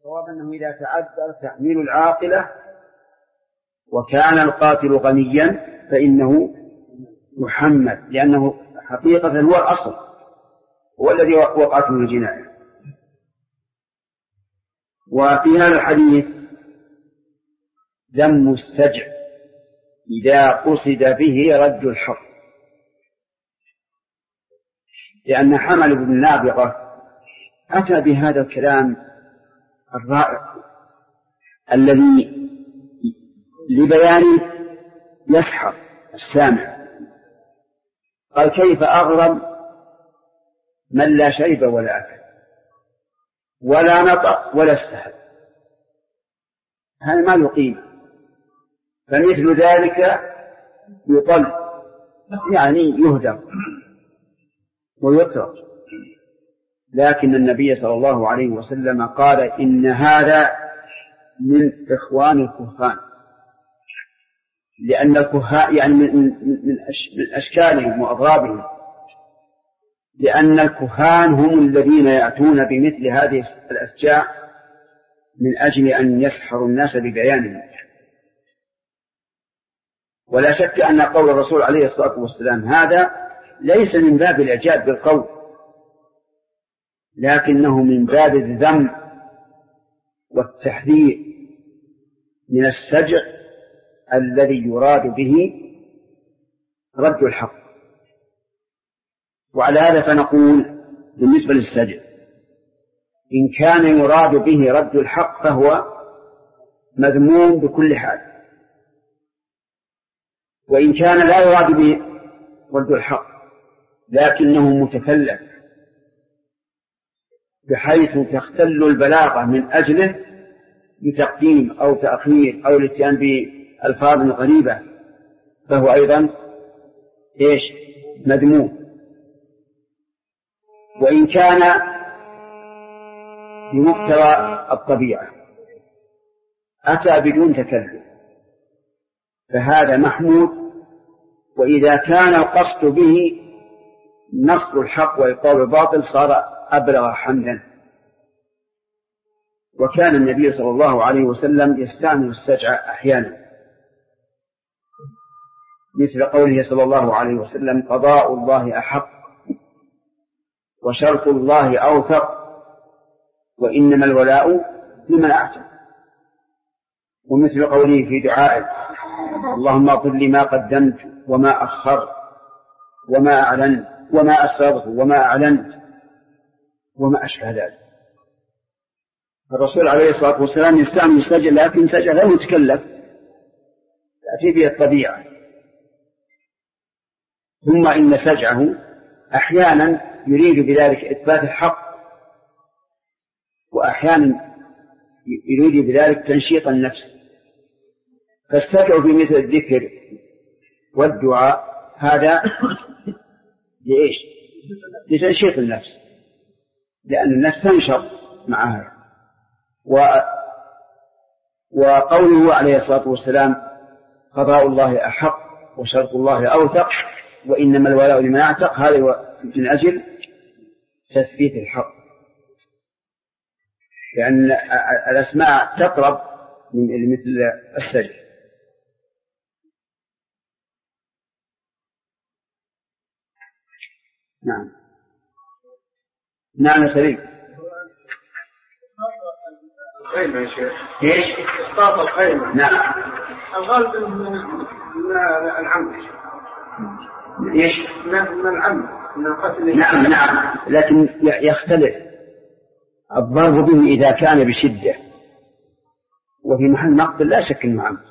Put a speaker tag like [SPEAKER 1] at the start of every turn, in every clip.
[SPEAKER 1] الصواب أنه إذا تعذر تحميل العاقلة وكان القاتل غنيا فإنه محمد، لأنه حقيقة هو الأصل، هو الذي وقعته الجناية. وفي هذا الحديث ذم السجع إذا قصد به رد الحق، لأن حمل بن النابغة أتى بهذا الكلام الرائع الذي لبيان يسحر السامع. قال: كيف أغرم من لا شرب ولا أكل ولا نطق ولا استحل؟ هذا ما يقيم، فمثل ذلك يطل، يعني يهدر ويترك. لكن النبي صلى الله عليه وسلم قال: إن هذا من إخوان الكهان، لأن الكهان يعني من أشكالهم وأضرابهم، لأن الكهان هم الذين يأتون بمثل هذه الأشجاع من أجل أن يسحروا الناس ببيانهم. ولا شك أن قول الرسول عليه الصلاة والسلام هذا ليس من باب الإعجاب بالقول، لكنه من باب الذم والتحذير من السجع الذي يراد به رد الحق. وعلى هذا فنقول بالنسبة للسجع: إن كان يراد به رد الحق فهو مذموم بكل حال، وإن كان لا يراد به رد الحق لكنه متكلف بحيث تختل البلاغة من أجله بتقديم أو تأخير أو الاتيان بألفاظ غريبة، فهو أيضا مذموم. وإن كان بمقتضى الطبيعة أتى بدون تكلف فهذا محمود. وإذا كان القصد به نصر الحق وإبطال الباطل صار أبلغ حمدا. وكان النبي صلى الله عليه وسلم يستعمل السجع أحيانا، مثل قوله صلى الله عليه وسلم: قضاء الله أحق وشرط الله أوثق وإنما الولاء لمن أعتق. ومثل قوله في دعائه: اللهم اغفر لي ما قدمت وما أخرت وما أعلنت وما أسررت وما أعلنت وما أشبه ذلك. الرسول عليه الصلاة والسلام يستعمل السجع، لكن سجع لا يتكلف، تأتي به الطبيعة. ثم إن سجعه أحيانا يريد بذلك إثبات الحق، وأحيانا يريد بذلك تنشيط النفس. فالسجع في مثل الذكر والدعاء هذا لإيش؟ لتنشيط النفس، لأن النفس تنشط معها. وقوله عليه الصلاة والسلام: قضاء الله أحق وشرط الله أوثق وإنما الولاء لمن أعتق، هذا من أجل تثبيت الحق، لأن الأسماء تقرب من مثل السجع. نعم نعم يا سليم.
[SPEAKER 2] الخيمة يا شيخ.
[SPEAKER 1] ايش؟
[SPEAKER 2] إسقاط الخيمة.
[SPEAKER 1] نعم.
[SPEAKER 2] الغالب من العمد.
[SPEAKER 1] ايش؟
[SPEAKER 2] من العمد، من القتل.
[SPEAKER 1] نعم نعم، لكن يختلف الضرب به إذا كان بشدة وفي محل مقتل لا شك انه عمد،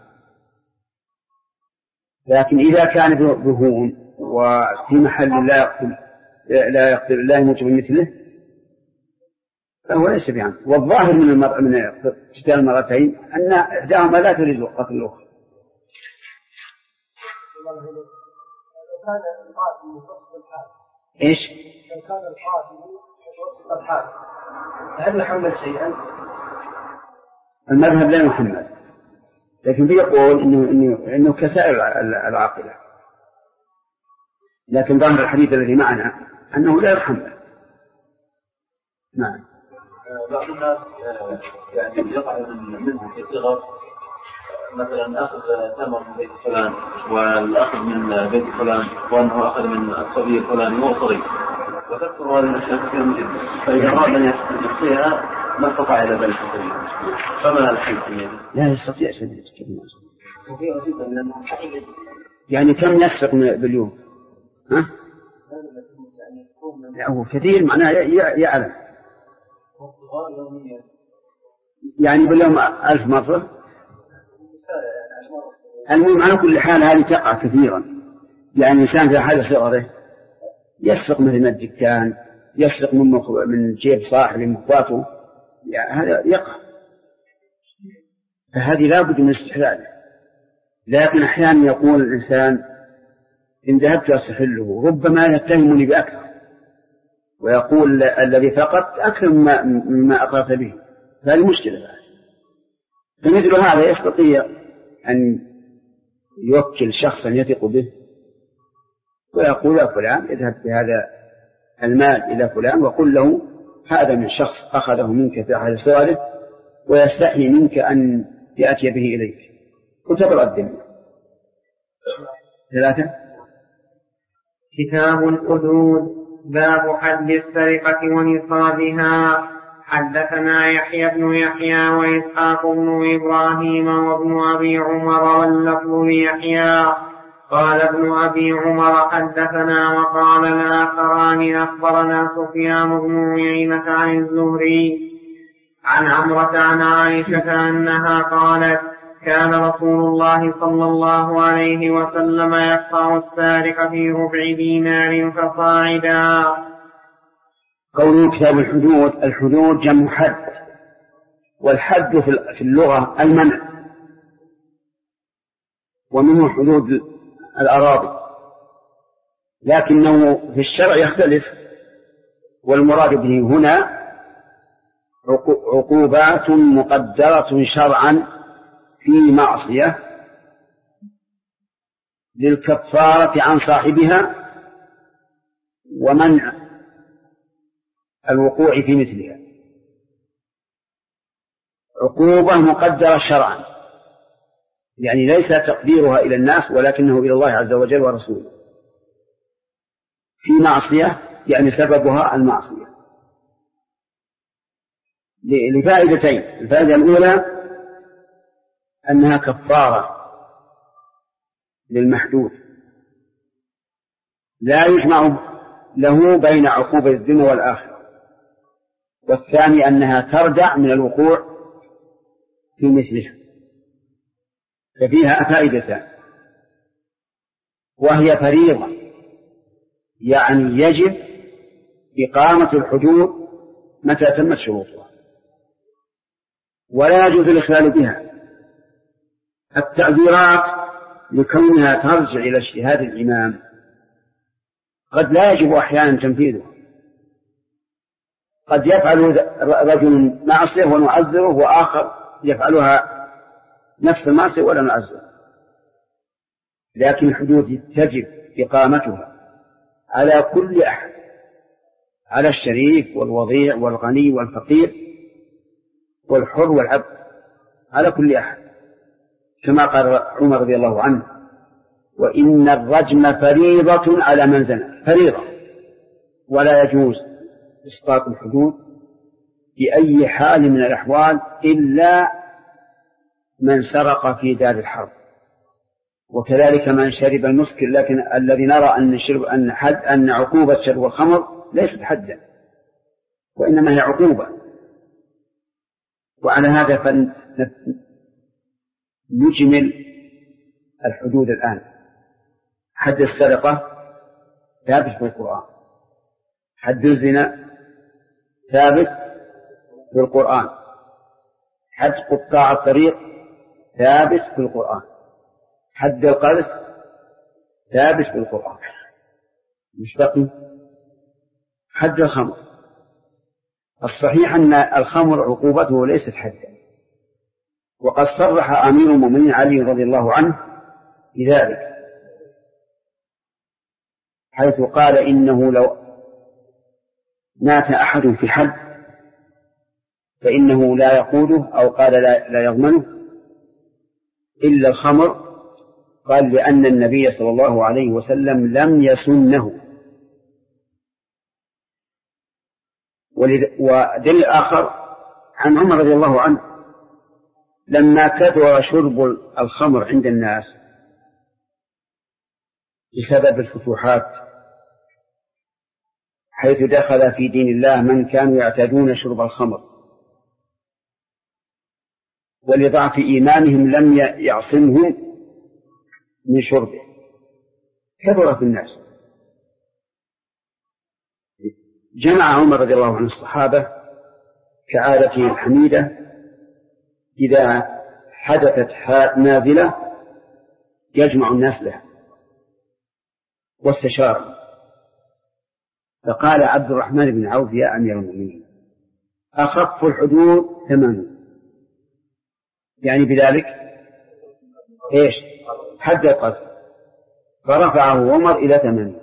[SPEAKER 1] لكن إذا كان بهون وفي محل لا يقتل لا يموت بمثله فهو ليس بعمد. والظاهر من قتال المرتين أن إحداهما لا تريد قتل الأخرى. إيش؟
[SPEAKER 2] لو كان القاتل متوسط الحال هل نحمل شيئا؟
[SPEAKER 1] المذهب لا يحمل، لكن بيقول إنه كسائر العاقلة، لكن ظاهر الحديث الذي معنا أنه لا يحمل. نعم.
[SPEAKER 3] بعض الناس يعني يقع منهم في الصغر مثلا أخذ ثمر من بيت فلان والأخذ من بيت فلان وأنه أخذ من الصبي الفلاني وهو صغير وتذكر هذه الأشياء كثيرا جدا فإذا أراد أن يحصيها ما استطاع إلى ذلك السبيل فما الحل؟
[SPEAKER 1] لا يستطيع سبيل يعني كم يسرق باليوم؟ ها؟ لا هو كثير معناه يعلم يعني باليوم 1000 مرة. المهم على كل حال هذه تقع كثيرا، يعني الإنسان في حال صغره يسرق مثل ما الدكان، يسرق من جيب صاحب مخواته، يعني هذا يقع، فهذه لا بد من استحلاله. لكن أحيانا يقول الإنسان إن ذهبت أستحله ربما يتهمني بأكثر ويقول الذي فقدت أكثر مما أقرت به، فهذه مشكلة. فمثل هذا يستطيع أن يوكل شخصا يثق به ويقول يا فلان اذهب بهذا المال إلى فلان وقل له هذا من شخص أخذه منك في أحد سؤاله ويستحي منك أن يأتي به إليك وتبرأ الدنيا. 3.
[SPEAKER 4] كتاب الحدود. باب حد السرقة ونصابها. حدثنا يحيى بن يحيى وإسحاق بن إبراهيم وابن أبي عمر واللفظ ليحيى قال ابن أبي عمر حدثنا وقال الآخران أخبرنا سفيان بن عيينة عن الزهري عن عمرة عن عائشة أنها قالت كان رسول الله صلى الله عليه وسلم يقطع السارق في ربع دينار فصاعدا.
[SPEAKER 1] قوله كتاب الحدود. الحدود جمع حد، والحد في اللغة المنع، ومنه حدود الأراضي، لكنه في الشرع يختلف، والمراد به هنا عقوبات مقدرة شرعا في معصية للكفارة عن صاحبها ومنع الوقوع في مثلها. عقوبة مقدرة شرعا يعني ليس تقديرها إلى الناس ولكنه إلى الله عز وجل ورسوله في معصية، يعني سببها المعصية لفائدتين. الفائدة الأولى أنها كفارة للمحدود لا يجمع له بين عقوبة الدنيا والآخرة، والثاني أنها تردع من الوقوع في مثلها، ففيها فائدتان، وهي فريضة يعني يجب إقامة الحدود متى تمت شروطها ولا يجوز الإخلال بها. التعذيرات لكونها ترجع إلى اجتهاد الإمام قد لا يجب أحيانا تنفيذه، قد يفعل رجل معصية ونعذره وآخر يفعلها نفس المعصية ولا نعذره، لكن الحدود تجب إقامتها على كل أحد، على الشريف والوضيع والغني والفقير والحر والعبد، على كل أحد، كما قال عمر رضي الله عنه وإن الرجم فريضة على من زنى، فريضة، ولا يجوز إسقاط الحدود بأي حال من الأحوال إلا من سرق في دار الحرب، وكذلك من شرب المسكر، لكن الذي نرى أن عقوبة شرب الخمر ليست حدا وإنما هي عقوبة. وعلى هذا فنجمل الحدود الآن. حد السرقة ثابت في القرآن، حد الزنا ثابت في القرآن، حد قطاع الطريق ثابت في القرآن، حد القذف ثابت في القرآن، مش بقي حد الخمر. الصحيح أن الخمر عقوبته ليست حدا، وقد صرح أمير المؤمنين علي رضي الله عنه بذلك حيث قال إنه لو مات أحد في حد فإنه لا يقوده، أو قال لا يضمنه إلا الخمر. قال لأن النبي صلى الله عليه وسلم لم يسنه. ودليل آخر عن عمر رضي الله عنه لما كثر شرب الخمر عند الناس بسبب الفتوحات، حيث دخل في دين الله من كانوا يعتادون شرب الخمر، ولضعف إيمانهم لم يعصمهم من شربه، كثر في الناس. جمع عمر رضي الله عنه الصحابة كعادته الحميدة إذا حدثت نازلة يجمع الناس لها، واستشار. فقال عبد الرحمن بن عوف: يا أمير المؤمنين، أخف الحدود 8، يعني بذلك إيش؟ حد القذف. فرفعه عمر إلى 8.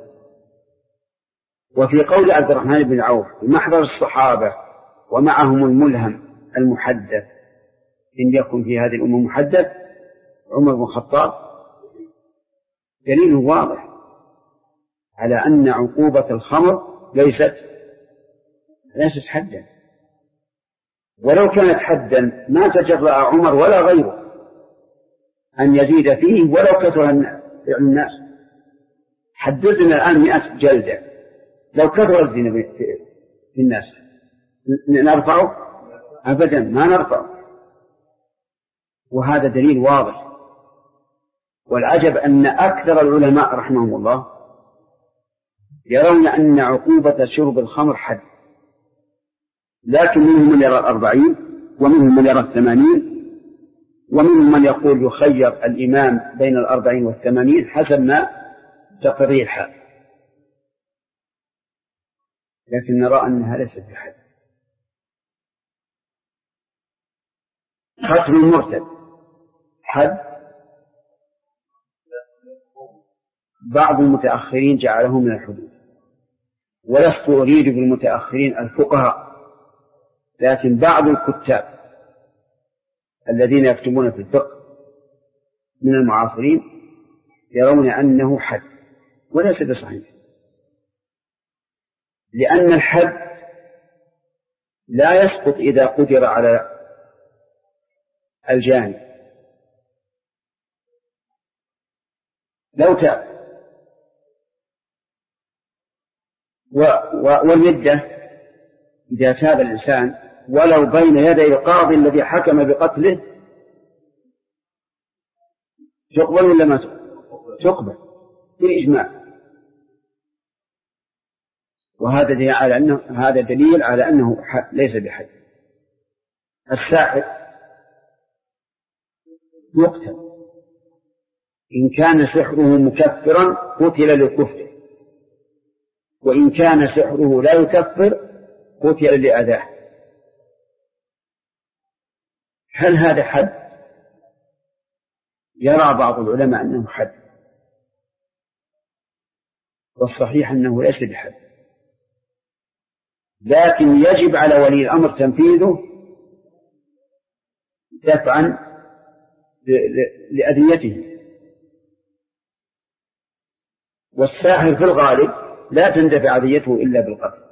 [SPEAKER 1] وفي قول عبد الرحمن بن عوف محضر الصحابة ومعهم الملهم المحدث، إن يكن في هذه الأمة محدث عمر بن الخطاب، دليل واضح على أن عقوبة الخمر ليست حدا. ولو كانت حدا ما تجرأ عمر ولا غيره أن يزيد فيه ولو كثر الناس. حدثنا الآن 100 جلدة، لو كثر الزنا في الناس نرفعه؟ أبدا ما نرفعه. وهذا دليل واضح. والعجب أن أكثر العلماء رحمهم الله يرون أن عقوبة شرب الخمر حد، لكن منهم من يرى 40، ومنهم من يرى 80، ومنهم من يقول يخير الإمام بين 40 و80 حسب ما تقتضيه الحال. لكن نرى أنها ليست بحد. قتل المرتد حد، بعض المتأخرين جعله من الحدود، ولست أريد بالمتأخرين الفقهاء، لكن بعض الكتاب الذين يكتبون في الفقه من المعاصرين يرون أنه حد، وليس بصحيح، لأن الحد لا يسقط إذا قدر على الجاني. لو تاب والمدة إذا تاب الإنسان ولو بين يدي القاضي الذي حكم بقتله تقبل ولا ما تقبل بالإجماع. وهذا دليل على أنه ليس بحد. الساحر يقتل إن كان سحره مكفرا قتل لكفره، وإن كان سحره لا يكفر قتل لأذاه. هل هذا حد؟ يرى بعض العلماء أنه حد، والصحيح أنه ليس بحد، لكن يجب على ولي الأمر تنفيذه دفعا لأذيته. والساحر في الغالب لا تندفع أذيته إلا بالقتل.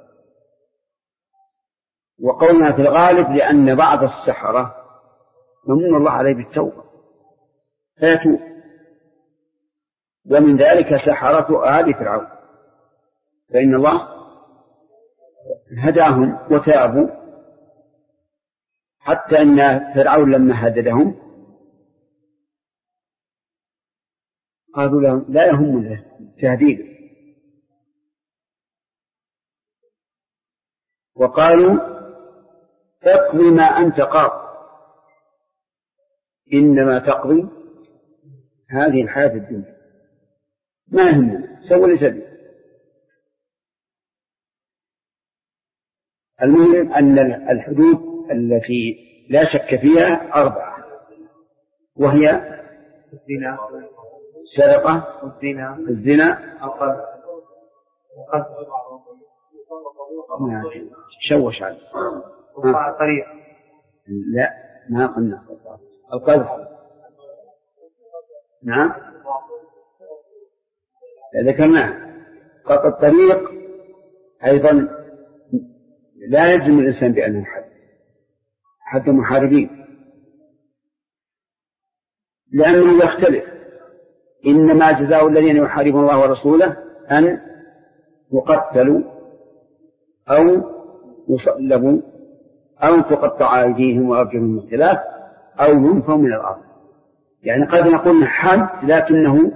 [SPEAKER 1] وقولنا في الغالب لأن بعض السحرة يمن الله عليه بالتوبة فيتوب، ومن ذلك سحرة آل فرعون، فإن الله هداهم وتابوا، حتى أن فرعون لما هددهم قالوا لهم لا يهم تهديد، وقالوا اقضي ما أنت قاض إنما تقضي هذه الحياة الدنيا، ما يهمنا سوى لسبيل. المهم أن الحدود التي لا شك فيها 4، وهي
[SPEAKER 4] الزنا،
[SPEAKER 1] السرقة، الزنا،
[SPEAKER 4] القذف،
[SPEAKER 1] شوش عليه،
[SPEAKER 4] وقطع الطريق،
[SPEAKER 1] لا ما قلنا القذف. نعم ذكرناه. قطع الطريق أيضا لا يلزم الإنسان بأنه حد محاربين، لأنه يختلف. إنما جزاء الذين يحاربون الله ورسوله أن يقتلوا أو يصلبوا أو تقطع أيديهم وأرجلهم من خلاف أو ينفوا من الأرض. يعني قد نقول حد لكنه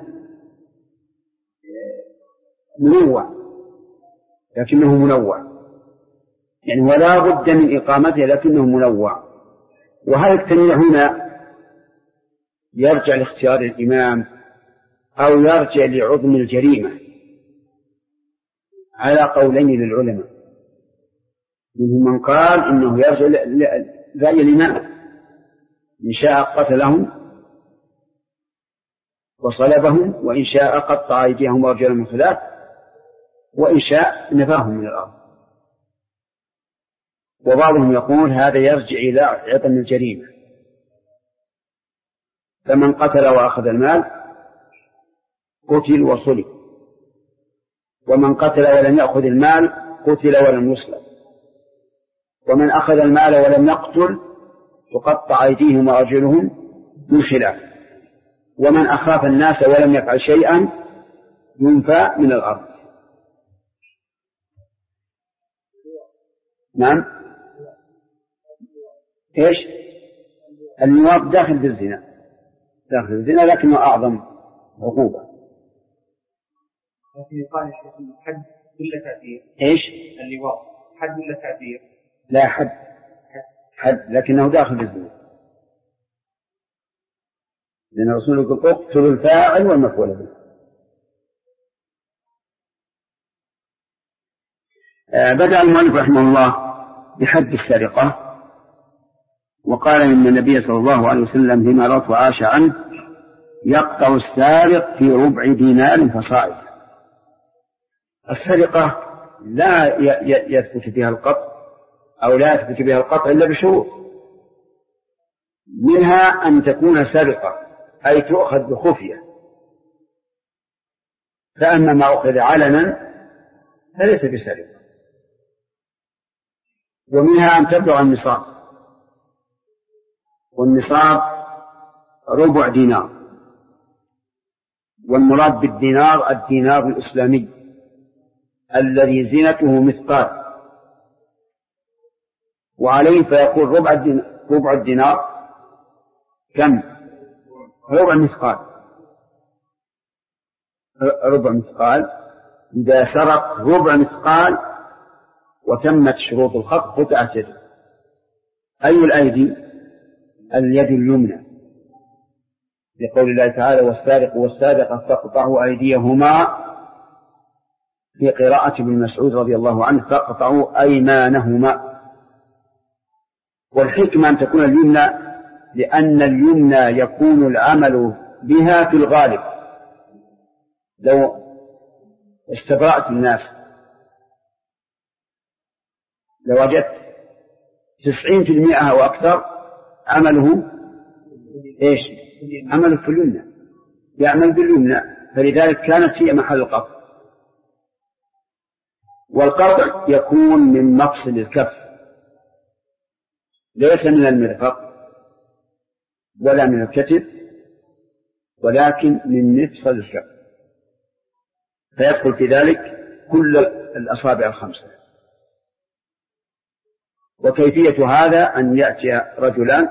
[SPEAKER 1] منوع، يعني ولا بد من إقامته لكنه منوع. وهل التنويع هنا يرجع لاختيار الإمام أو يرجع لعظم الجريمة؟ على قولين للعلماء، منهم من قال إنه يرجع لرأي الإمام، إن شاء قتلهم وصلبهم، وإن شاء قطع أيديهم وأرجلهم من خلاف، وإن شاء نفاهم من الأرض. وبعضهم يقول هذا يرجع إلى عظم الجريمة، فمن قتل وأخذ المال قتل وصلب، ومن قتل ولم يأخذ المال قتل ولم يصلب، ومن أخذ المال ولم يقتل تقطع أيديهم وأرجلهم من خلاف، ومن أخاف الناس ولم يفعل شيئا ينفى من الأرض. نعم إيش؟ اللواط داخل بالزنا، داخل الزنا لكنه أعظم عقوبة.
[SPEAKER 2] لكن يقال حد ولا تعذير؟
[SPEAKER 1] إيش؟
[SPEAKER 2] اللواط حد ولا تعذير؟
[SPEAKER 1] لا حد لكنه داخل بالزنا، لأن الرسول يقول اقتلوا الفاعل والمفعول به. بدأ المؤلف رحمه الله بحد السرقة، وقال إن النبي صلى الله عليه وسلم فيما رواه عائشة عنه يقطع السارق في ربع دينار فصاعد. السرقة لا يثبت بها القطع أو لا يثبت بها القطع إلا بشروط، منها أن تكون سرقة أي تؤخذ بخفية، فأما ما أخذ علنا فليس بسرقة. ومنها أن تبلغ النصاب، والنصاب ربع دينار، والمراد بالدينار الدينار الإسلامي الذي زينته مثقال، وعليه فيقول ربع الدينار كم؟ ربع مثقال. إذا سرق ربع مثقال وتمت شروط الخط قطعت يده. أي الأيدي؟ اليد اليمنى، لقول الله تعالى والسارق والسارقة فاقطعوا أيديهما، في قراءة ابن مسعود رضي الله عنه فاقطعوا أيمانهما. والحكمة أن تكون اليمنى لأن اليمنى يكون العمل بها في الغالب. لو استبرأت الناس لوجدت 90% أو أكثر عمله إيش؟ عمله في اليمنى، يعمل باليمنى، فلذلك كانت هي محل القطع. والقطع يكون من مفصل الكف، ليس من المرفق ولا من الكتف، ولكن من مفصل الكف، فيدخل في ذلك كل الأصابع الخمسة. وكيفية هذا أن يأتي رجلان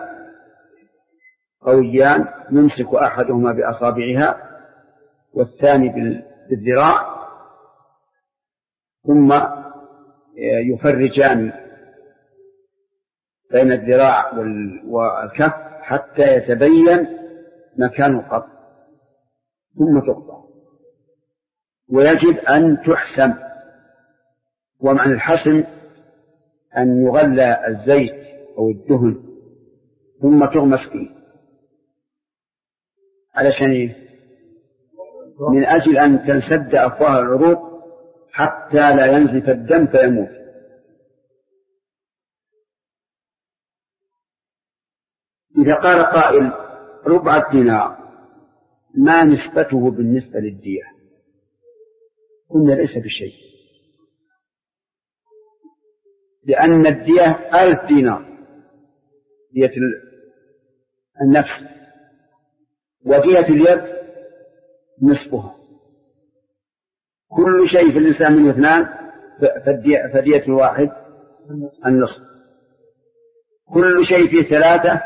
[SPEAKER 1] قويان يمسك أحدهما بأصابعها والثاني بالذراع، ثم يفرجان بين الذراع والكف حتى يتبين مكان القطع، ثم تقطع. ويجب أن تحسم، ومعنى الحسم أن يغلى الزيت أو الدهن ثم تغمس فيه، علشان من أجل أن تنسد أفواه العروق حتى لا ينزف الدم فيموت. إذا قال قائل ربع دينار ما نسبته بالنسبة للدية؟ قلنا ليس بشيء، لأن الدية 1000 دينار دية النفس، ودية اليد نصفها. كل شيء في الإنسان منه 2 فدية الواحد النصف. كل شيء فيه 3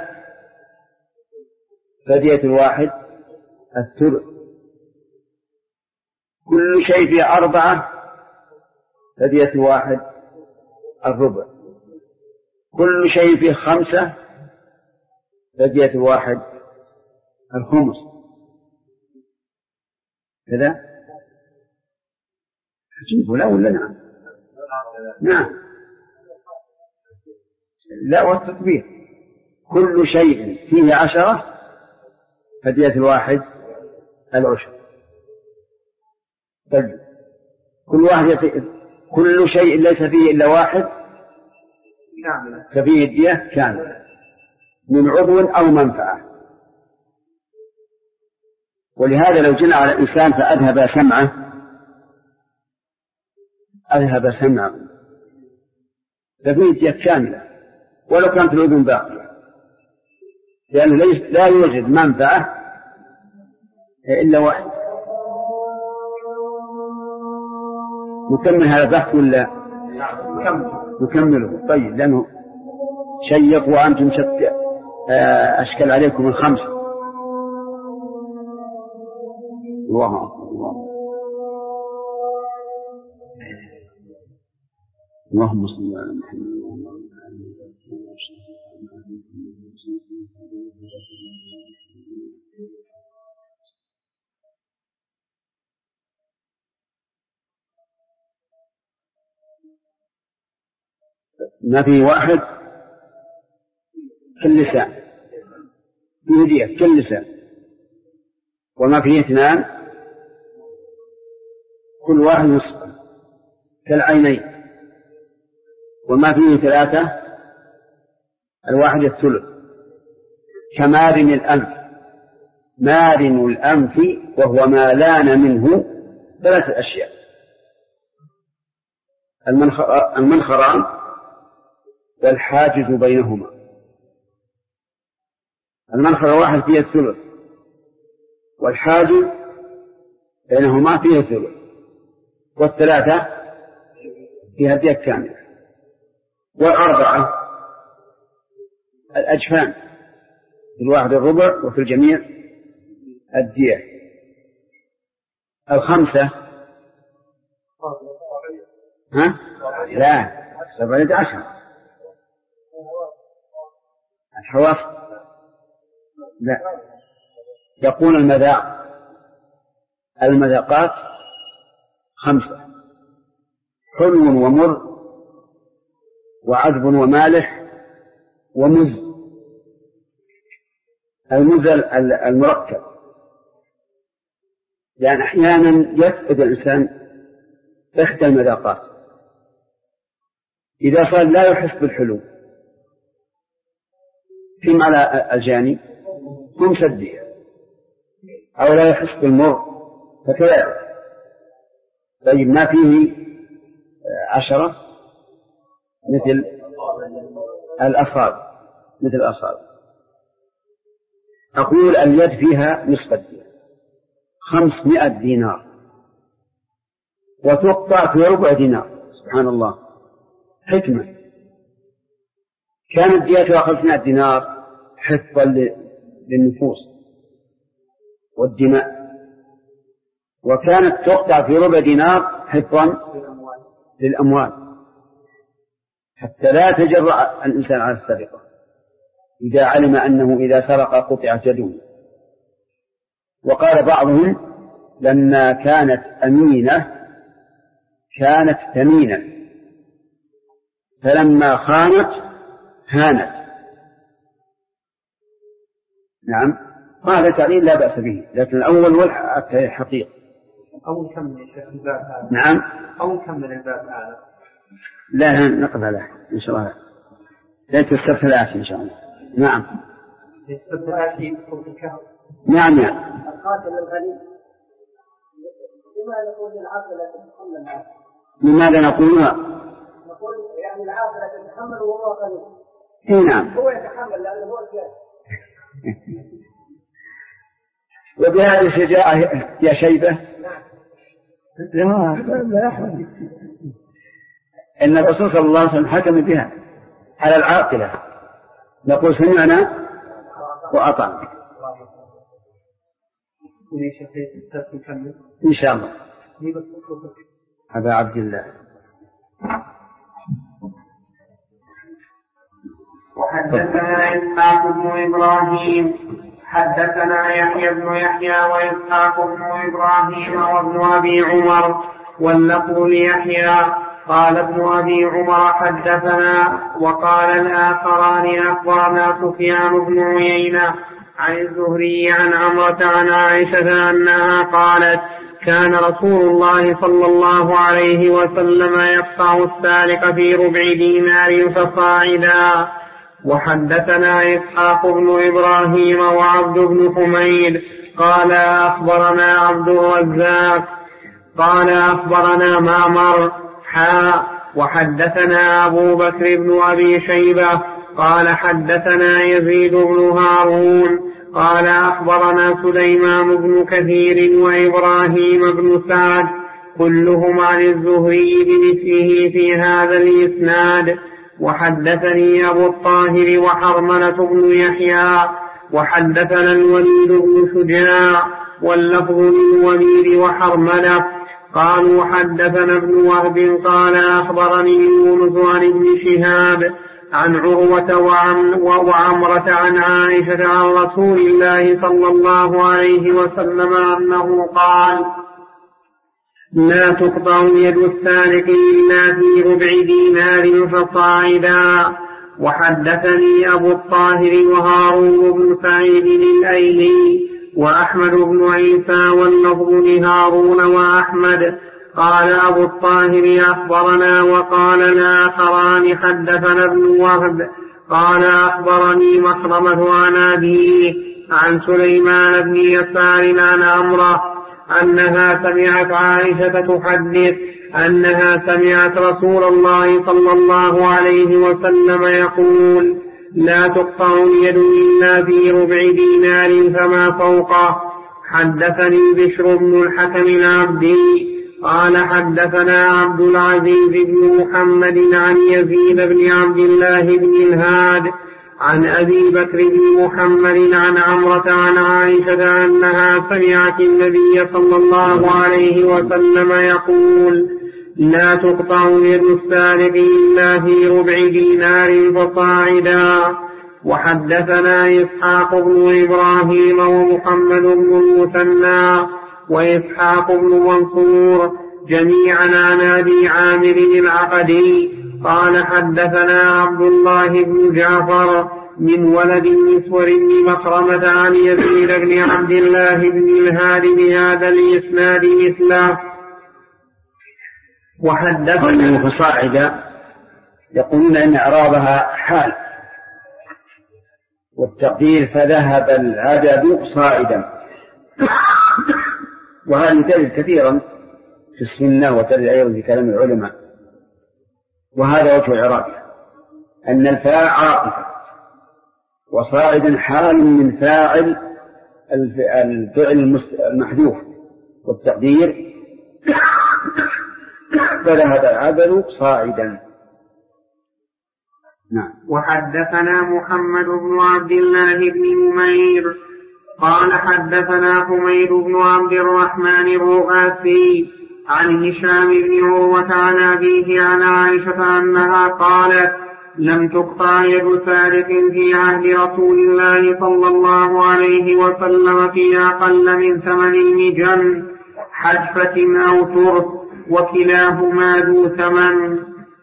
[SPEAKER 1] فدية الواحد الثلث. كل شيء فيه 4 فدية الواحد الربع. كل شيء فيه 5 فدية الواحد الخمس. كذا عجيب لا ولا نعم؟ نعم. لا والتطبيق كل شيء فيه 10 فدية الواحد العشر. طيب كل شيء ليس فيه إلا واحد ففيه الدية كاملة من عضو أو منفعة. ولهذا لو جنى على الإنسان فأذهب سمعه ففيه الدية كاملة ولو كانت الأذن باقية، لأنه لا يوجد منفعة إلا واحد. نكمل هذا البحث ولا نكمله؟ طيب لأنه شيق وأنتم أشكل عليكم الخمسة. الله أكبر. اللهم صل على محمد. ما في واحد كاللسان فيه دية كاللسان، وما فيه 2 كل واحد نصف كالعينين، وما فيه 3 الواحد الثلث كمارن الأنف. مارن الأنف وهو ما لان منه 3 أشياء: المنخران والحاجز بينهما. المنخر واحد فيه الثلث، والحاجز بينهما فيه الثلث، والثلاثة فيها الدية كاملة. والأربعة الأجفان، في الواحد الربع وفي الجميع الدية. 5 لا 17 الحواس لا. يقول المذاقات 5: حلو ومر وعذب ومالح ومز. المز المركب، يعني أحيانا يفقد الإنسان إحدى المذاقات. إذا صار لا يحس بالحلو فيما على الجاني ممسدية، أو لا يحس بالمر فكذلك. طيب ما فيه 10 مثل الأصابع أقول اليد فيها نصف الدية 500 دينار، وتقطع في ربع دينار. سبحان الله، حكمة. كانت ديتها 500 دينار حفظا للنفوس والدماء، وكانت تقطع في ربع دينار حفظا للأموال، حتى لا تجرأ الإنسان على السرقة إذا علم أنه إذا سرق قطعت يده. وقال بعضهم لما كانت أمينة كانت ثمينة، فلما خانت هانت. نعم، هذا تعليل لا بأس به، لكن الأول والحقيقة.
[SPEAKER 2] أو نكمل الباب هذا.
[SPEAKER 1] نعم،
[SPEAKER 2] أو نكمل الباب هذا.
[SPEAKER 1] لا نقبله إن شاء الله، لا تستر 3 إن شاء الله. نعم. نعم.
[SPEAKER 2] القاتل الغني لماذا نقول العاقلة تتحمل معه؟
[SPEAKER 1] لماذا نقولها؟
[SPEAKER 2] نقول يعني العاقلة تتحمل وهو غني.
[SPEAKER 1] اي نعم.
[SPEAKER 2] هو يتحمل لأنه هو الجاهل.
[SPEAKER 1] وبهذه الشجاعة يا شيبة. لا إن الرسول صلى الله عليه وسلم حكم بها على العاقلة، نقول سمعنا وأطعنا إن شاء الله. أبا عبد الله.
[SPEAKER 4] وحدثنا إسحاق بن إبراهيم حدثنا يحيى بن يحيى وإسحاق بن إبراهيم وابن أبي عمر واللفظ ليحيى قال ابن أبي عمر حدثنا وقال الآخران أخبرنا سفيان بن عيينة عن الزهري عن عمرة عن عائشة أنها قالت كان رسول الله صلى الله عليه وسلم يقطع السارق في ربع دينار فصاعدا. وحدثنا إسحاق بن إبراهيم وعبد بن حميد قال أخبرنا عبد الرزاق قال أخبرنا معمر وحدثنا أبو بكر بن أبي شيبة قال حدثنا يزيد بن هارون قال أخبرنا سليمان بن كثير وإبراهيم بن سعد كلهم عن الزهري بمثله في هذا الإسناد. وحدثني أبو الطاهر وحرملة بن يحيى وحدثنا الوليد بن شجاع واللفظ للوليد وحرملة قالوا حدثنا ابن وهب قال أخبرني يونس عن ابن شهاب عن عروة وعمرة عن عائشة عن رسول الله صلى الله عليه وسلم أنه قال لا تقطع يد السارق إلا في ربع دينار فصاعدا. وحدثني أبو الطاهر وهارون بن سعيد الأيلي وأحمد بن عيسى واللفظ لهارون وأحمد قال أبو الطاهر أخبرنا وقال الآخران حدثنا ابن وهب قال أخبرني مخرمة عن أبيه عن سليمان بن يسار عن عمرة أنها سمعت عائشة تحدث أنها سمعت رسول الله صلى الله عليه وسلم يقول لا تقطع اليد إلا في ربع دينار فما فوقه. حدثني بشر بن الحكم العبدي قال حدثنا عبد العزيز بن محمد عن يزيد بن عبد الله بن الهاد عن أبي بكر بن محمد عن عمرة عن عائشة أنها سمعت النبي صلى الله عليه وسلم يقول لا تقطع يد السارق إلا في ربع دينار فصاعدا. وحدثنا إسحاق بن إبراهيم ومحمد بن المثنى وإسحاق بن منصور جميعا عن أبي عامر العقدي قال حدثنا عبد الله بن جعفر من ولد مسور بن مخرمة عن يزيد بن عبد الله بن الهاد بهذا الإسناد مثله.
[SPEAKER 1] وحدثنا فصاعدا يقولون إن إعرابها حال والتقدير فذهب العدد صاعدا، وهذه تجد كثيرا في السنة وتجد أيضا في كلام العلماء، وهذا وجه إعرابها أن الفاء عاطفة وصاعدا حال من فاعل الفعل المحذوف والتقدير فذهب العدد صاعدا. نعم.
[SPEAKER 4] وحدثنا محمد بن عبد الله بن نمير قال حدثنا حميد بن عبد الرحمن الرؤاسي عن هشام بن عروة عن أبيه عن عائشة أنها قالت لم تقطع يد سارق في عهد رسول الله صلى الله عليه وسلم في أقل من 8 مجن حجفة أو ترس وكلاهما ذو ثمن.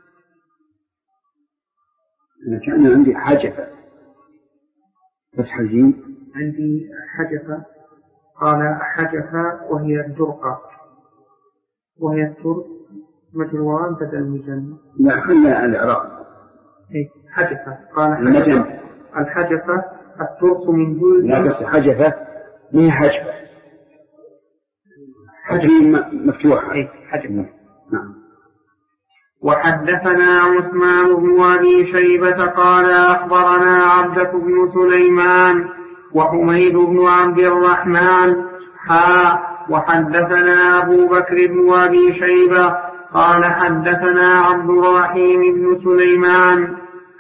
[SPEAKER 1] كان عندي حجفة فتح الجيم
[SPEAKER 4] عندي حجفة قال حجفة وهي الجرقة وهي الترس مجروان بدل المجن.
[SPEAKER 1] لا خلنا الإعراب
[SPEAKER 4] حجفة قال
[SPEAKER 1] المجن
[SPEAKER 4] الحجفة الترس من جلد.
[SPEAKER 1] لا بس حجفة ما هي حجفة، حجفة مفتوحة.
[SPEAKER 4] حجفة.
[SPEAKER 1] نعم.
[SPEAKER 4] وحدثنا عثمان بن أبي شيبة قال أخبرنا عبدة بن سليمان وحميد بن عبد الرحمن وحدثنا أبو بكر بن أبي شيبة قال حدثنا عبد الرحيم بن سليمان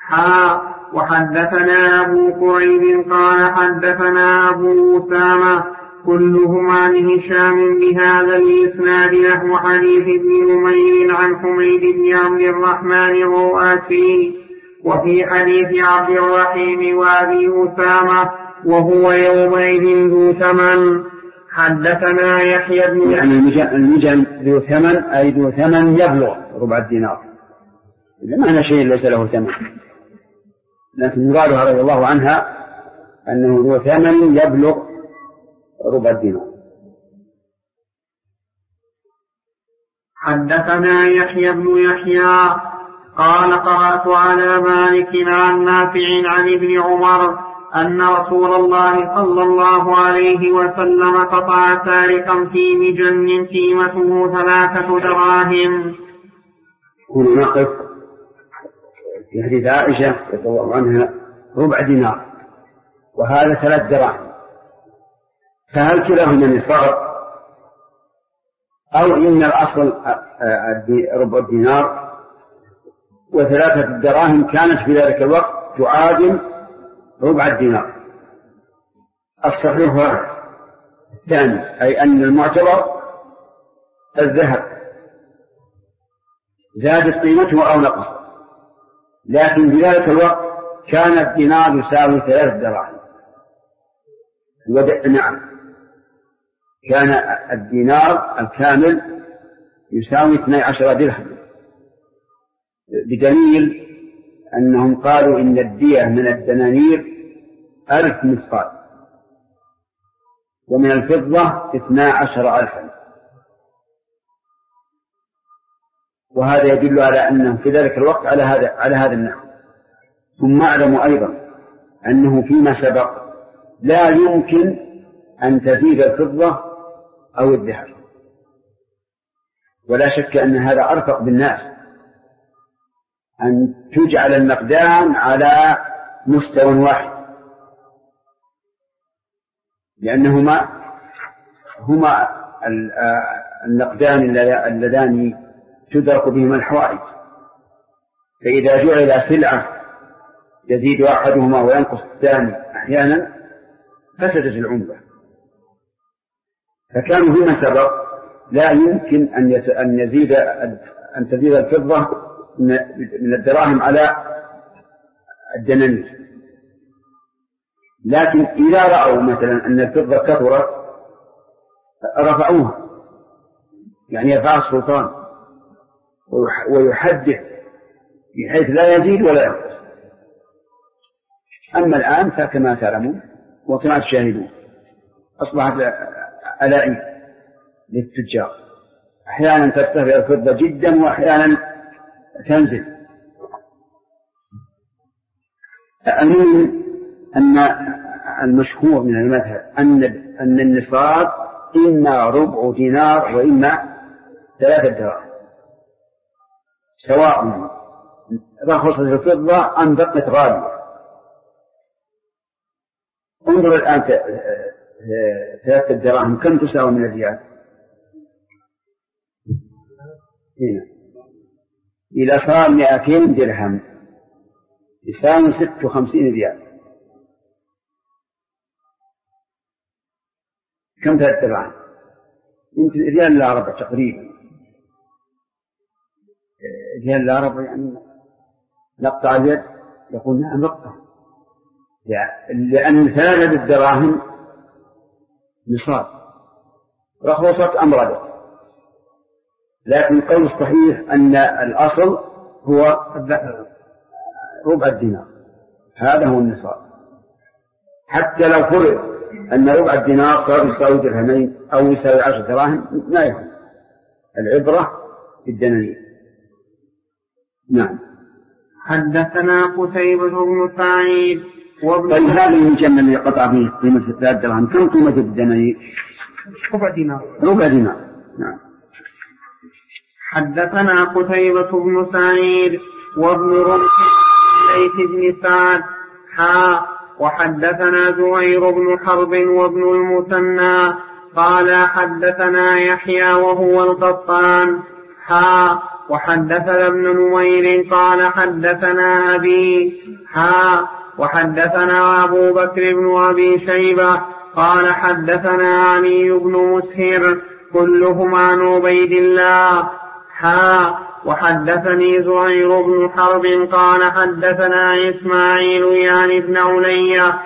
[SPEAKER 4] وحدثنا أبو قريب قال حدثنا أبو أسامة كلهم عن هشام بهذا الإسناد نحو حديث ابن نمير عن حميد بن عبد الرحمن الرؤاسي. وفي حديث عبد الرحيم وأبي أسامة وهو يومئذ ذو ثمن. حدثنا يحيى بن
[SPEAKER 1] المجن ذو ثمن أي ذو ثمن يبلغ ربع الدينار، لمعنى شيء ليس له ثمن، لكن مرادها رضي الله عنها أنه ذو ثمن يبلغ ربع الدينار.
[SPEAKER 4] حدثنا يحيى بن يحيى قال قرأت على مالك عن نافع عن ابن عمر أن رسول الله صلى الله عليه وسلم قطع سارقا في مجن قيمته 3 دراهم.
[SPEAKER 1] هنا نقف في حديث عائشة رضي الله عنها ربع دينار وهذا 3 دراهم، فهل كلاهما نصاب أو إن الأصل ربع الدينار و3 دراهم كانت في ذلك الوقت تعادل ربع الدينار؟ الصحيح هو الثاني، أي أن المعتبر الذهب زادت قيمته أو نقص، لكن في ذلك الوقت كان الدينار يساوي 3 دراهم. نعم، كان الدينار الكامل يساوي 12 درهم، بدليل أنهم قالوا إن الدية من الدنانير 1000 مثقال ومن الفضة 12,000، وهذا يدل على أنهم في ذلك الوقت على هذا النحو. ثم أعلم أيضا أنه فيما سبق لا يمكن أن تزيد الفضة أو الذهب، ولا شك أن هذا أرفق بالناس، أن تجعل النقدان على مستوى واحد، لأنهما هما النقدان اللذان تدرك بهما الحوائج، فإذا جعل سلعة يزيد أحدهما وينقص الثاني أحيانا فسدت العملة. فكانوا فيما سبق لا يمكن أن تزيد الفضة من الدراهم على الدنانير، لكن إذا رأوا مثلا أن الفضة كثرت رفعوها، يعني يرفع السلطان ويحدث بحيث لا يزيد ولا ينقص. أما الآن فكما تعلمون وكما تشاهدون أصبحت ألائم للتجار، أحيانا ترتفع الفضة جدا وأحيانا تنزل. أمين أن المشهور من المذهب أن النصاب إما ربع دينار وإما 3 دراهم، سواء رخصت الفضة أم بقت غالية. انظر الآن 3 دراهم كم تساوي من الريال؟ هنا إذا صار 200 درهم يساوي 56 ريال. كم 3 دراهم؟ يمكن ريال إلا ربع تقريبا، ريال إلا ربع، يعني نقطع اليد يقول نعم نقطع، لأن 3 دراهم نصاب رخصت أم ردت. لكن القول الصحيح أن الأصل هو ربع الدينار، هذا هو النصاب. حتى لو فرض أن ربع الدينار صار يساوي درهمين أو يساوي 10 دراهم ما يهم، العبرة بالدنانير. نعم.
[SPEAKER 4] حدثنا قتيبة بن سعيد
[SPEAKER 1] طيب هذا المجمل اللي قطع فيه قيمة 3 درهم كم قيمة الدنانير؟ ربع دينار. نعم.
[SPEAKER 4] حدثنا قتيبة بن سعيد وابن رمح ليث بن سعد وحدثنا زهير بن حرب وابن المثنى قال حدثنا يحيى وهو القطان وحدثنا ابن نمير قال حدثنا أبي وحدثنا أبو بكر بن أبي شيبة قال حدثنا علي بن مسهر كلهم عن عبيد الله وحدثني زهير بن حرب قال حدثنا إسماعيل يعني ابن علي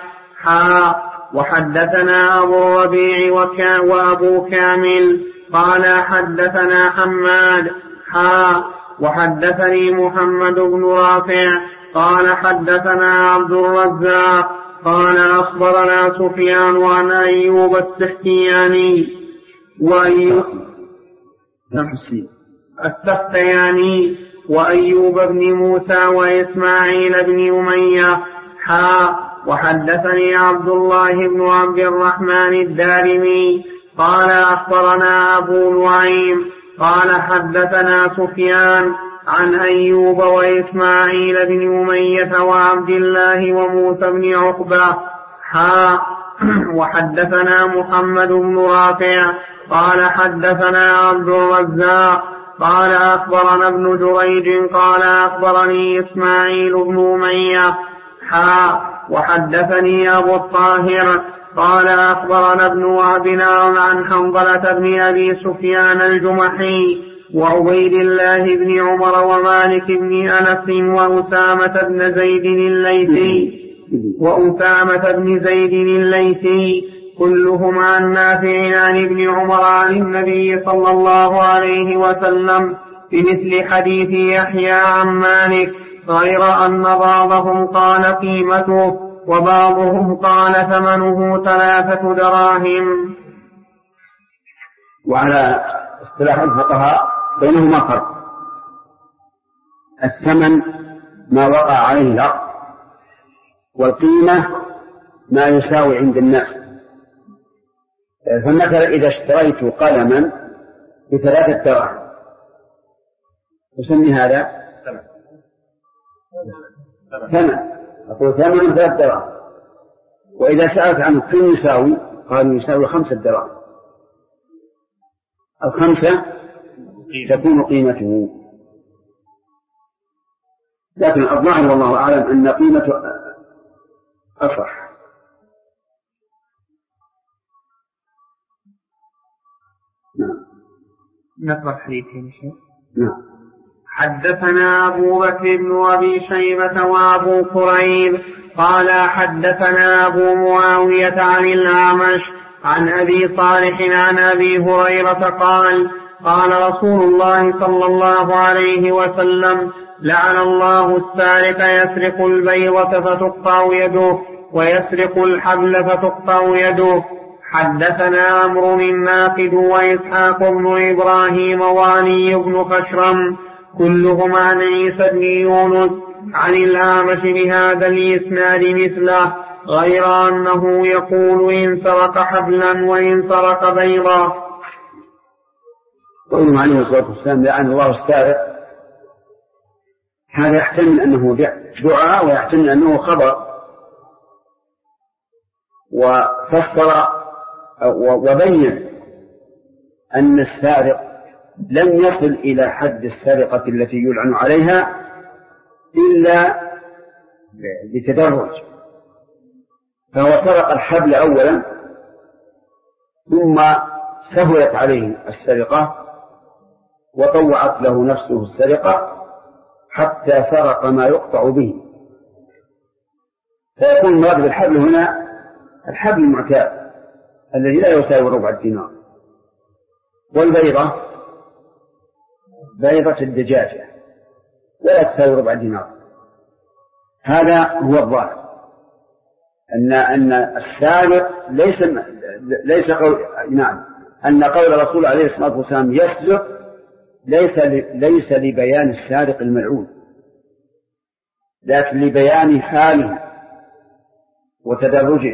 [SPEAKER 4] وحدثنا أبو الربيع وأبو كامل قال حدثنا حماد وحدثني محمد بن رافع قال حدثنا عبد الرزاق قال أخبرنا سفيان عن أيوب السختياني وأيوب بن موسى وإسماعيل بن أمية وحدثني عبد الله بن عبد الرحمن الدارمي قال أخبرنا أبو نعيم قال حدثنا سفيان عن أيوب وإسماعيل بن أمية وعبد الله وموسى بن عقبة وحدثنا محمد بن رافع قال حدثنا عبد الرزاق قال أخبرنا ابن جريج قال أخبرني إسماعيل بن أمية وحدثني أبو الطاهر قال أخبرنا ابن وهب عن حنظلة بن أبي سفيان الجمحي وعبيد الله بن عمر ومالك بن أنس وأسامة بن زيد الليثي كلهم عن نافع عن ابن عمر عن النبي صلى الله عليه وسلم بمثل حديث يحيى عن مالك غير أن بعضهم قال قيمته وبعضهم قال ثمنه 3 دراهم.
[SPEAKER 1] وعلى اصطلاح الفقهاء بينهما فرق. الثمن ما وقع عليه العقد، والقيمة ما يساوي عند الناس. فمثلا إذا اشتريت قلما ب3 دراهم أسمي هذا ثمن، أقول ثمن 3 دراهم. وإذا سألت عنه كم يساوي قالوا يساوي 5 دراهم، ال5 تكون قيمته. لكن الظاهر والله أعلم أن قيمته أصح.
[SPEAKER 4] نقرأ الحديثين شيء.
[SPEAKER 1] نعم.
[SPEAKER 4] حدثنا أبو بكر بن أبي شيبة وأبو كريب قال حدثنا أبو معاوية عن الأعمش عن أبي صالح عن أبي هريرة قال رسول الله صلى الله عليه وسلم لعن الله السارق يسرق البيضة فتقطع يده ويسرق الحبل فتقطع يده. حدثنا عمرو الناقد وإسحاق بن إبراهيم وعلي بن خشرم كلهم عن عيسى بن يونس عن الأعمش بهذا الإسناد مثله غير أنه يقول إن سرق حبلا وإن سرق بيضا.
[SPEAKER 1] قوله عليه الصلاة والسلام لعن الله السارق، هذا يحتمل أنه دعاء ويحتمل أنه خبر، وفسر وبين أن السارق لم يصل إلى حد السرقة التي يلعن عليها إلا بتدرج. فهو سرق الحبل أولا ثم سهلت عليه السرقة وطوعت له نفسه السرقة حتى سرق ما يقطع به، فيكون المراد بالحبل هنا الحبل المعتاد الذي لا يساوي 4 دينار. والبيضة بيضة الدجاجة ولا تساوي 4 دينار. هذا هو الظاهر، أن السارق ليس قول أن قول الرسول عليه الصلاة والسلام يسرق ليس لبيان السارق الملعون، لكن لبيان حاله وتدرجه.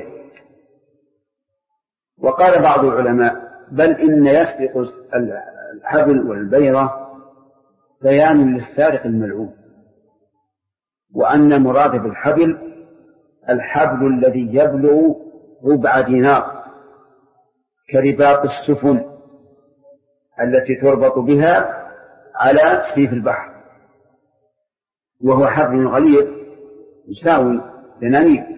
[SPEAKER 1] وقال بعض العلماء بل إن يسبق الحبل والبيرة بيان للسارق الملعون، وأن المراد بالحبل الحبل الذي يبلغ ربع دينار كرباط السفن التي تربط بها على سيف البحر، وهو حبل غليظ يساوي دنانير.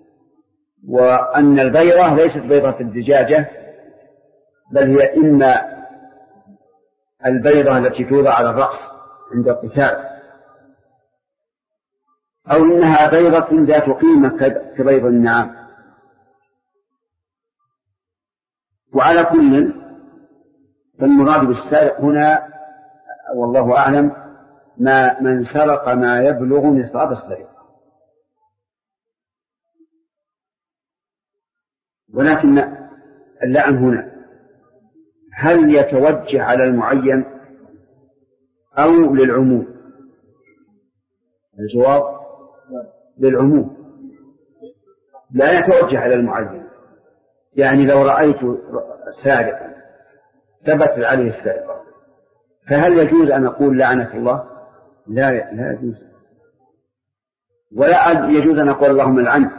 [SPEAKER 1] وأن البيرة ليست بيضة الدجاجة، بل هي إما البيضة التي توضع على الرأس عند القتال، أو إنها بيضة ذات قيمة كبيض النعام. وعلى كل فالمراد بالسارق هنا والله أعلم من سرق ما يبلغ نصاب السرقة. ولكن اللعن هنا هل يتوجه على المعين أو للعموم؟ الجواب للعموم، لا يتوجه على المعين. يعني لو رأيت سارقا ثبت عليه السارقة فهل يجوز أن أقول لعنة الله؟ لا يجوز، ولا يجوز أن أقول اللهم العنه،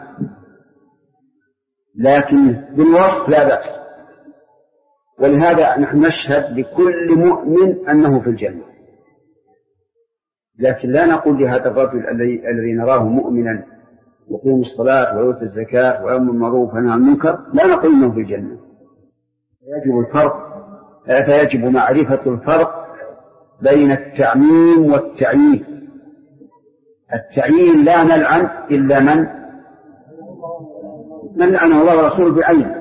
[SPEAKER 1] لكن بالوصف لا بأس. ولهذا نحن نشهد لكل مؤمن أنه في الجنة، لكن لا نقول لهذا الرجل الذي نراه مؤمنا يقيم الصلاة ويؤتي الزكاة ويأمر بالمعروف وينهى عن المنكر لا نقول إنه في الجنة. فيجب معرفة الفرق بين التعميم والتعيين. التعيين لا نلعن إلا من لعنه الله ورسوله بعينه،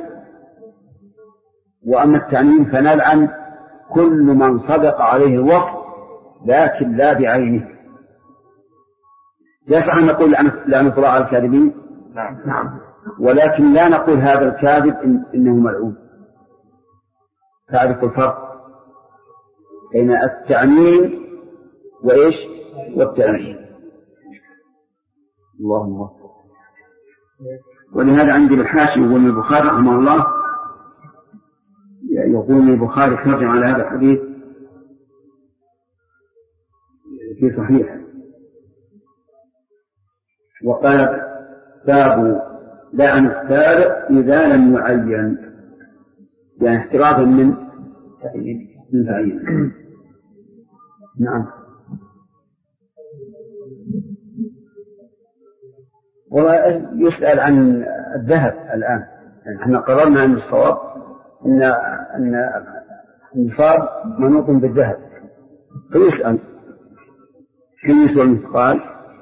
[SPEAKER 1] وأما التعميم فنلعن كل من صدق عليه الوصف لكن لا بعينه. يصح أن نقول لعنة الله على الكاذبين؟ نعم، ولكن لا نقول هذا الكاذب إنه ملعون. تعرف الفرق بين التعميم وإيش والتعميم. اللهم وفق. ولهذا عندي الحاشي يقول البخاري رحمه الله يقول البخاري ترجم على هذا الحديث في صحيح، وقال باب لعن السارق إذا لم يعين، يعني احترازا من تعيين. نعم. ويسأل عن الذهب الآن، يعني احنا قررنا أن الصواب أن النصاب منوط بالذهب، فيسأل كم يسوى المثقال؟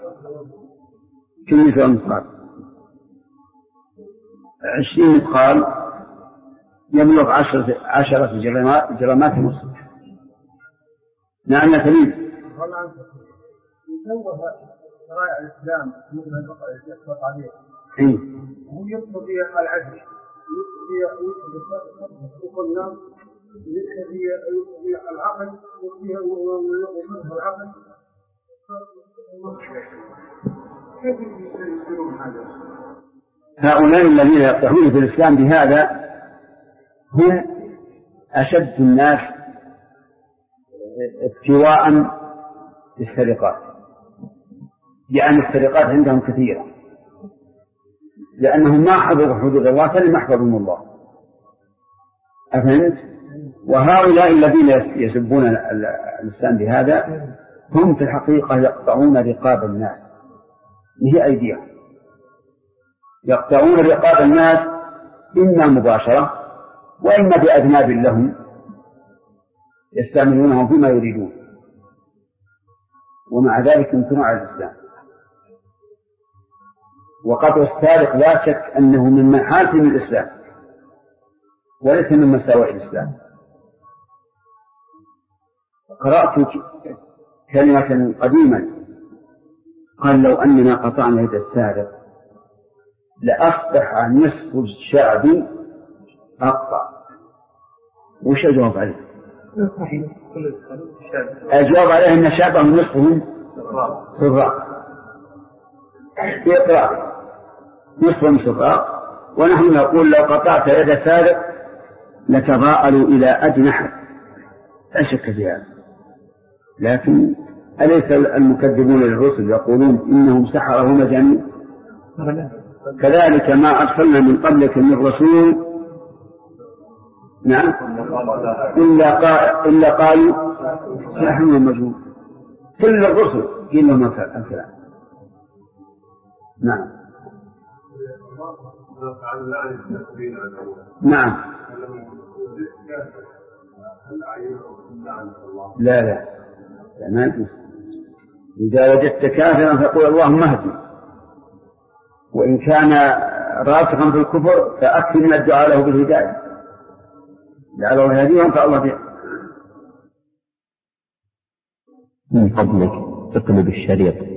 [SPEAKER 1] كم يسوى المثقال؟ 20 مثقال يبلغ 10 جرامات ونصف. نعم يا سليم.
[SPEAKER 2] شرائع الإسلام مثل البقرة يطلق عليه هو يقصد فيها العدل، يقصد فيها الناس، يقصد فيها العقل، ومنه العقل. كيف يصيرون هذا؟
[SPEAKER 1] هؤلاء الذين يقتحون في الإسلام بهذا هم أشد الناس ابتواء للسرقات، لأن السرقات عندهم كثيرة، لأنهم ما حفظوا حدود الله فلم يحفظهم الله. أفهمت؟ وهؤلاء الذين يسبون الإسلام بهذا هم في الحقيقة يقطعون رقاب الناس، هي أيديهم، يقطعون رقاب الناس إما مباشرة وإما بأذناب لهم يستعملونهم فيما يريدون، ومع ذلك يمتنع على الإسلام. وقطع السارق لا شك أنه من محاسن الإسلام وليس من مساوئ الإسلام. قرأت كلمة قديما قال لو أننا قطعنا يد السارق لأصبح نصف الشعب أقطع. وش الجواب عليه؟ الجواب عليه أن شعبهم نصفهم سراء. إقرار نصف سراق، ونحن نقول لو قطعت يد سارق لتضاءلوا إلى أجنحة، لا شك في هذا. لكن أليس المكذبون للرسل يقولون إنهم سحرة ومجانين؟ كذلك ما أرسلنا من قبلك من رسول نعم إلا قالوا ساحر ومجنون. كل الرسل قيل لهم الكلام. نعم نعم. لا ما يجوز. إذا وجدت كافرا فقل اللهم اهدي، وإن كان راسخا في الكفر فأكثر من الدعاء له بالهداية لعل الله يهديهم فالله به.
[SPEAKER 5] من فضلك اقلب الشريط.